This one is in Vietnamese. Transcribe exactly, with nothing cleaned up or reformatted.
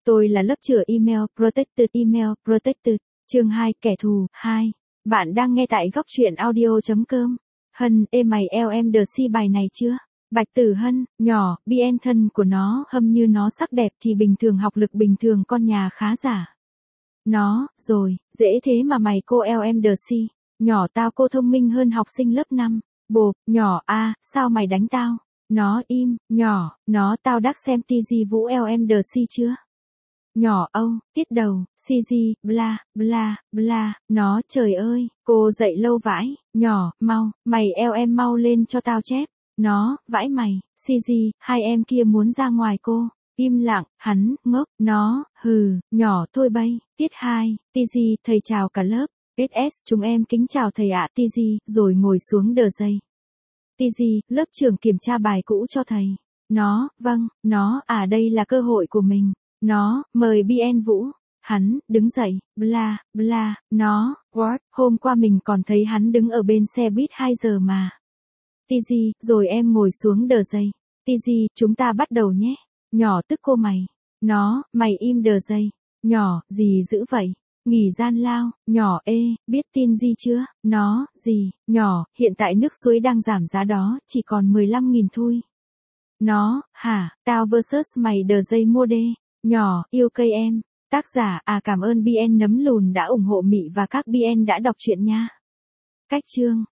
Tôi là lớp chữa email Protected Email Protected. Chương hai, kẻ thù. hai. Bạn đang nghe tại góc truyện audio chấm com. Hân, ê mày eo em đờ si bài này chưa? Bạch Tử Hân, nhỏ, bi en thân của nó hâm như nó sắc đẹp thì bình thường học lực bình thường con nhà khá giả. Nó, rồi, dễ thế mà mày cô eo em đờ si. Nhỏ tao cô thông minh hơn học sinh lớp năm. Bộp, nhỏ a, sao mày đánh tao? Nó im, nhỏ, nó tao đắc xem ti gi Vũ eo em đờ si chưa? Nhỏ âu, tiết đầu, si gi, bla, bla, bla, nó trời ơi, cô dậy lâu vãi, nhỏ, mau, mày eo em mau lên cho tao chép. Nó, vãi mày, si gi, hai em kia muốn ra ngoài cô. Im lặng, hắn, ngốc, nó, hừ, nhỏ thôi bay. Tiết hai, ti gi, thầy chào cả lớp. ét ét, chúng em kính chào thầy ạ ti gi, rồi ngồi xuống đờ dây. ti gi, lớp trưởng kiểm tra bài cũ cho thầy. Nó, vâng, nó, à đây là cơ hội của mình. Nó, mời bi en Vũ. Hắn, đứng dậy, bla, bla, nó, what, hôm qua mình còn thấy hắn đứng ở bên xe buýt hai giờ mà. ti gi, rồi em ngồi xuống đờ dây. ti gi, chúng ta bắt đầu nhé. Nhỏ tức cô mày. Nó, mày im đờ dây. Nhỏ, gì dữ vậy? Nghỉ gian lao, nhỏ ê, biết tin gì chưa? Nó, gì, nhỏ, hiện tại nước suối đang giảm giá đó, chỉ còn mười lăm nghìn thôi. Nó, hả, tao versus mày đờ dây mua đê. Nhỏ, yêu cây em. Tác giả, à cảm ơn bi en nấm lùn đã ủng hộ Mị và các bi en đã đọc truyện nha. Cách chương.